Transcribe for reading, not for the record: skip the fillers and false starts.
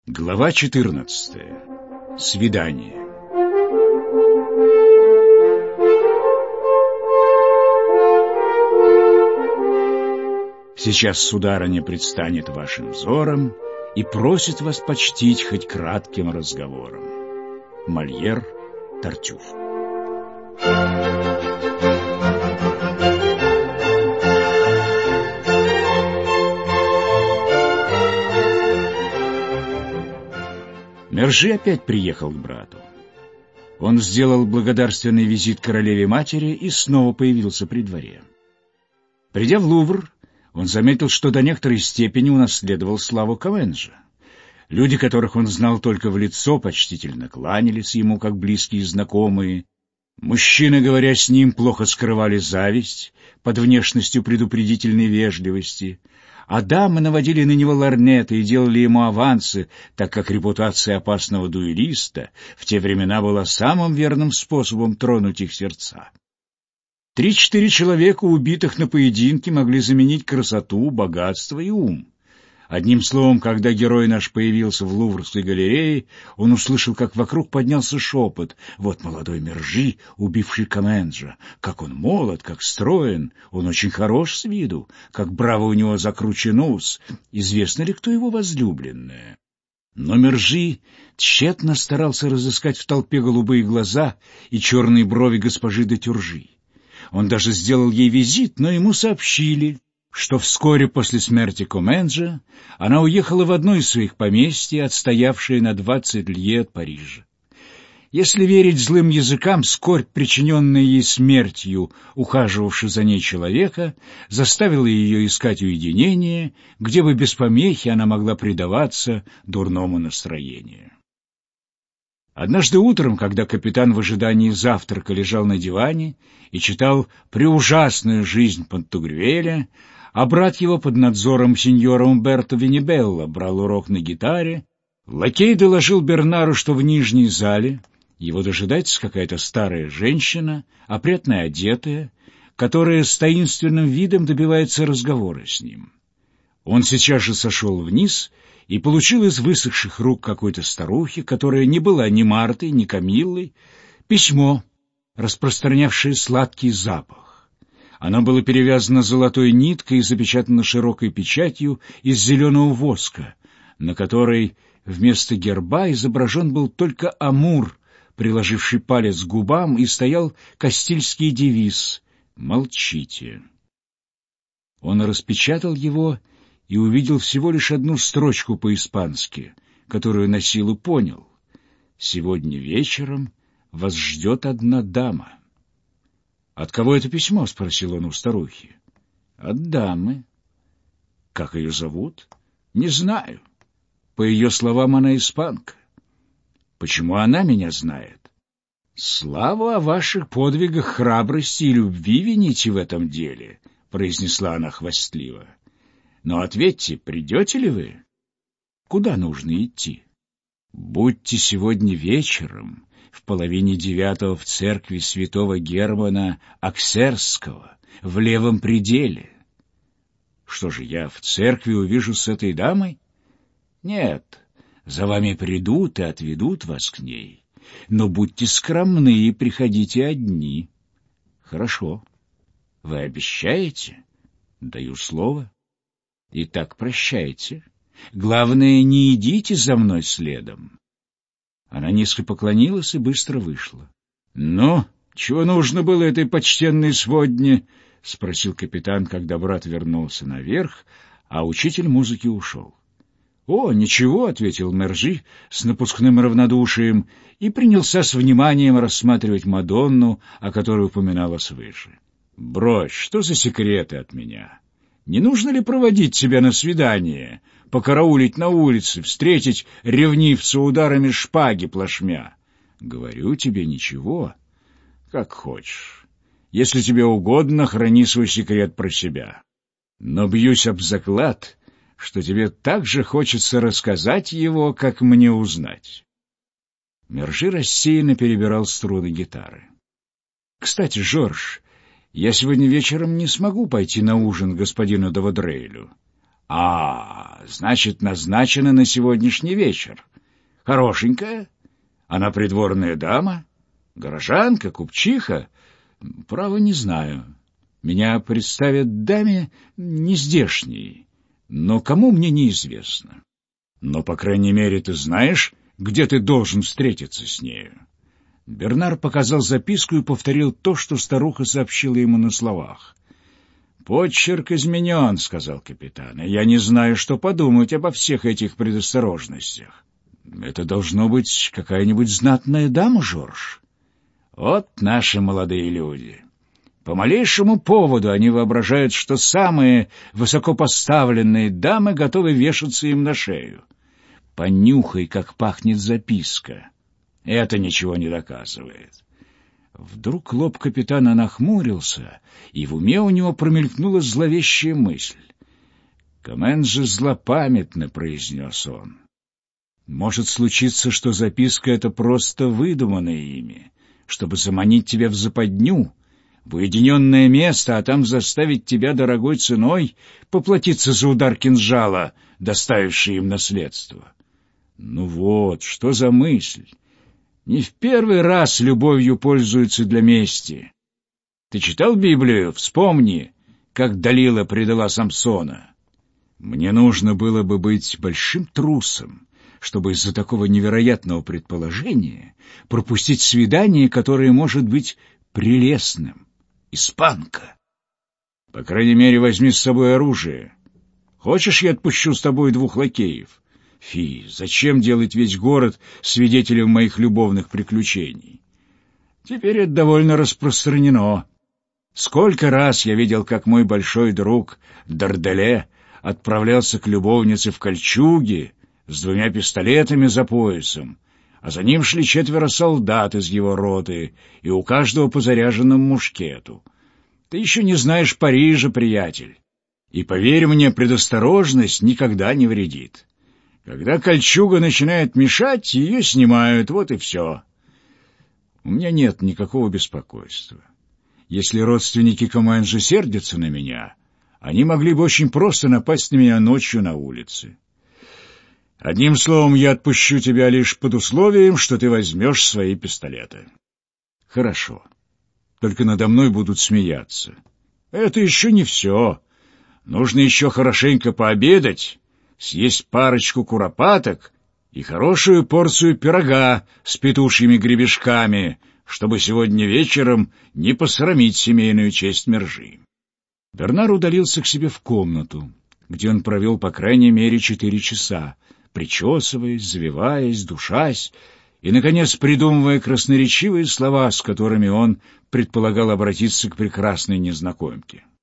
Глава 14. Свидание. Сейчас сударыня предстанет вашим взором и просит вас почтить хоть кратким разговором. Мольер, Тартюф. Мержи опять приехал к брату. Он сделал благодарственный визит королеве-матери и снова появился при дворе. Придя в Лувр, он заметил, что до некоторой степени унаследовал славу Каменжа. Люди, которых он знал только в лицо, почтительно кланялись ему, как близкие знакомые. Мужчины, говоря с ним, плохо скрывали зависть под внешностью предупредительной вежливости, а дамы наводили на него лорнеты и делали ему авансы, так как репутация опасного дуэлиста в те времена была самым верным способом тронуть их сердца. 3-4 человека, убитых на поединке, могли заменить красоту, богатство и ум. Одним словом, когда герой наш появился в Луврской галерее, он услышал, как вокруг поднялся шепот: «Вот молодой Мержи, убивший Каменжа. Как он молод, как строен, он очень хорош с виду, как браво у него закручен ус. Известно ли, кто его возлюбленная?» Но Мержи тщетно старался разыскать в толпе голубые глаза и черные брови госпожи де Тюржи. Он даже сделал ей визит, но ему сообщили, что вскоре после смерти Каменжа она уехала в одно из своих поместьй, отстоявшее на 20 лье от Парижа. Если верить злым языкам, скорбь, причиненная ей смертью ухаживавшего за ней человека, заставила ее искать уединение, где бы без помехи она могла предаваться дурному настроению. Однажды утром, когда капитан в ожидании завтрака лежал на диване и читал «Преужасную жизнь Пантагрюэля», а брат его под надзором сеньора Умберто Венебелла брал урок на гитаре, лакей доложил Бернару, что в нижней зале его дожидается какая-то старая женщина, опрятно одетая, которая с таинственным видом добивается разговора с ним. Он сейчас же сошел вниз и получил из высохших рук какой-то старухи, которая не была ни Мартой, ни Камиллой, письмо, распространявшее сладкий запах. Оно было перевязано золотой ниткой и запечатано широкой печатью из зеленого воска, на которой вместо герба изображен был только Амур, приложивший палец к губам, и стоял кастильский девиз «Молчите». Он распечатал его и увидел всего лишь одну строчку по-испански, которую на силу понял: «Сегодня вечером вас ждет одна дама». «От кого это письмо?» — спросил он у старухи. «От дамы». «Как ее зовут?» «Не знаю. По ее словам, она испанка». «Почему она меня знает?» «Славу о ваших подвигах храбрости и любви вините в этом деле», — произнесла она хвастливо. «Но ответьте, придете ли вы? Куда нужно идти?» «Будьте сегодня вечером в 8:30 в церкви святого Германа Аксерского, в левом пределе». «Что же, я в церкви увижу с этой дамой?» «Нет, за вами придут и отведут вас к ней. Но будьте скромны и приходите одни». «Хорошо. Вы обещаете?» «Даю слово». «Итак, прощайте. Главное, не идите за мной следом». Она низко поклонилась и быстро вышла. «Ну, чего нужно было этой почтенной сводне?» — спросил капитан, когда брат вернулся наверх, а учитель музыки ушел. «О, ничего», — ответил Мержи с напускным равнодушием и принялся с вниманием рассматривать Мадонну, о которой упоминалось выше. «Брось, что за секреты от меня? Не нужно ли проводить тебя на свидание, покараулить на улице, встретить ревнивца ударами шпаги плашмя?» «Говорю тебе, ничего. Как хочешь. Если тебе угодно, храни свой секрет про себя. Но бьюсь об заклад, что тебе так же хочется рассказать его, как мне узнать». Мержи рассеянно перебирал струны гитары. «Кстати, Жорж, я сегодня вечером не смогу пойти на ужин к господину де Вадрейлю. Значит, назначена на сегодняшний вечер. Хорошенькая? Она придворная дама? Горожанка, купчиха? Право, не знаю. Меня представят даме нездешней, но кому мне неизвестно. Но, по крайней мере, ты знаешь, где ты должен встретиться с нею. Бернар показал записку и повторил то, что старуха сообщила ему на словах. «Почерк изменен», — сказал капитан, — «и я не знаю, что подумать обо всех этих предосторожностях». «Это должно быть какая-нибудь знатная дама, Жорж?» «Вот наши молодые люди. По малейшему поводу они воображают, что самые высокопоставленные дамы готовы вешаться им на шею. Понюхай, как пахнет записка. Это ничего не доказывает». Вдруг лоб капитана нахмурился, и в уме у него промелькнула зловещая мысль. «Коменджи злопамятно», — произнес он. «Может случиться, что записка — это просто выдуманное ими, чтобы заманить тебя в западню, в уединенное место, а там заставить тебя дорогой ценой поплатиться за удар кинжала, доставивший им наследство. Ну вот, что за мысль! Не в первый раз любовью пользуются для мести. Ты читал Библию? Вспомни, как Далила предала Самсона. Мне нужно было бы быть большим трусом, чтобы из-за такого невероятного предположения пропустить свидание, которое может быть прелестным. Испанка. По крайней мере, возьми с собой оружие. Хочешь, я отпущу с тобой 2 лакеев? Фи, зачем делать весь город свидетелем моих любовных приключений? Теперь это довольно распространено. Сколько раз я видел, как мой большой друг Дарделе отправлялся к любовнице в кольчуге с 2 пистолетами за поясом, а за ним шли 4 солдат из его роты, и у каждого по заряженному мушкету. Ты еще не знаешь Парижа, приятель, и, поверь мне, предосторожность никогда не вредит. Когда кольчуга начинает мешать, ее снимают, вот и все. У меня нет никакого беспокойства. Если родственники Коменджи сердятся на меня, они могли бы очень просто напасть на меня ночью на улице. Одним словом, я отпущу тебя лишь под условием, что ты возьмешь свои пистолеты. Хорошо. Только надо мной будут смеяться. Это еще не все. Нужно еще хорошенько пообедать, съесть парочку куропаток и хорошую порцию пирога с петушьими гребешками, чтобы сегодня вечером не посрамить семейную честь Мержи. Бернар удалился к себе в комнату, где он провел по крайней мере 4 часа, причесываясь, завиваясь, душась и, наконец, придумывая красноречивые слова, с которыми он предполагал обратиться к прекрасной незнакомке.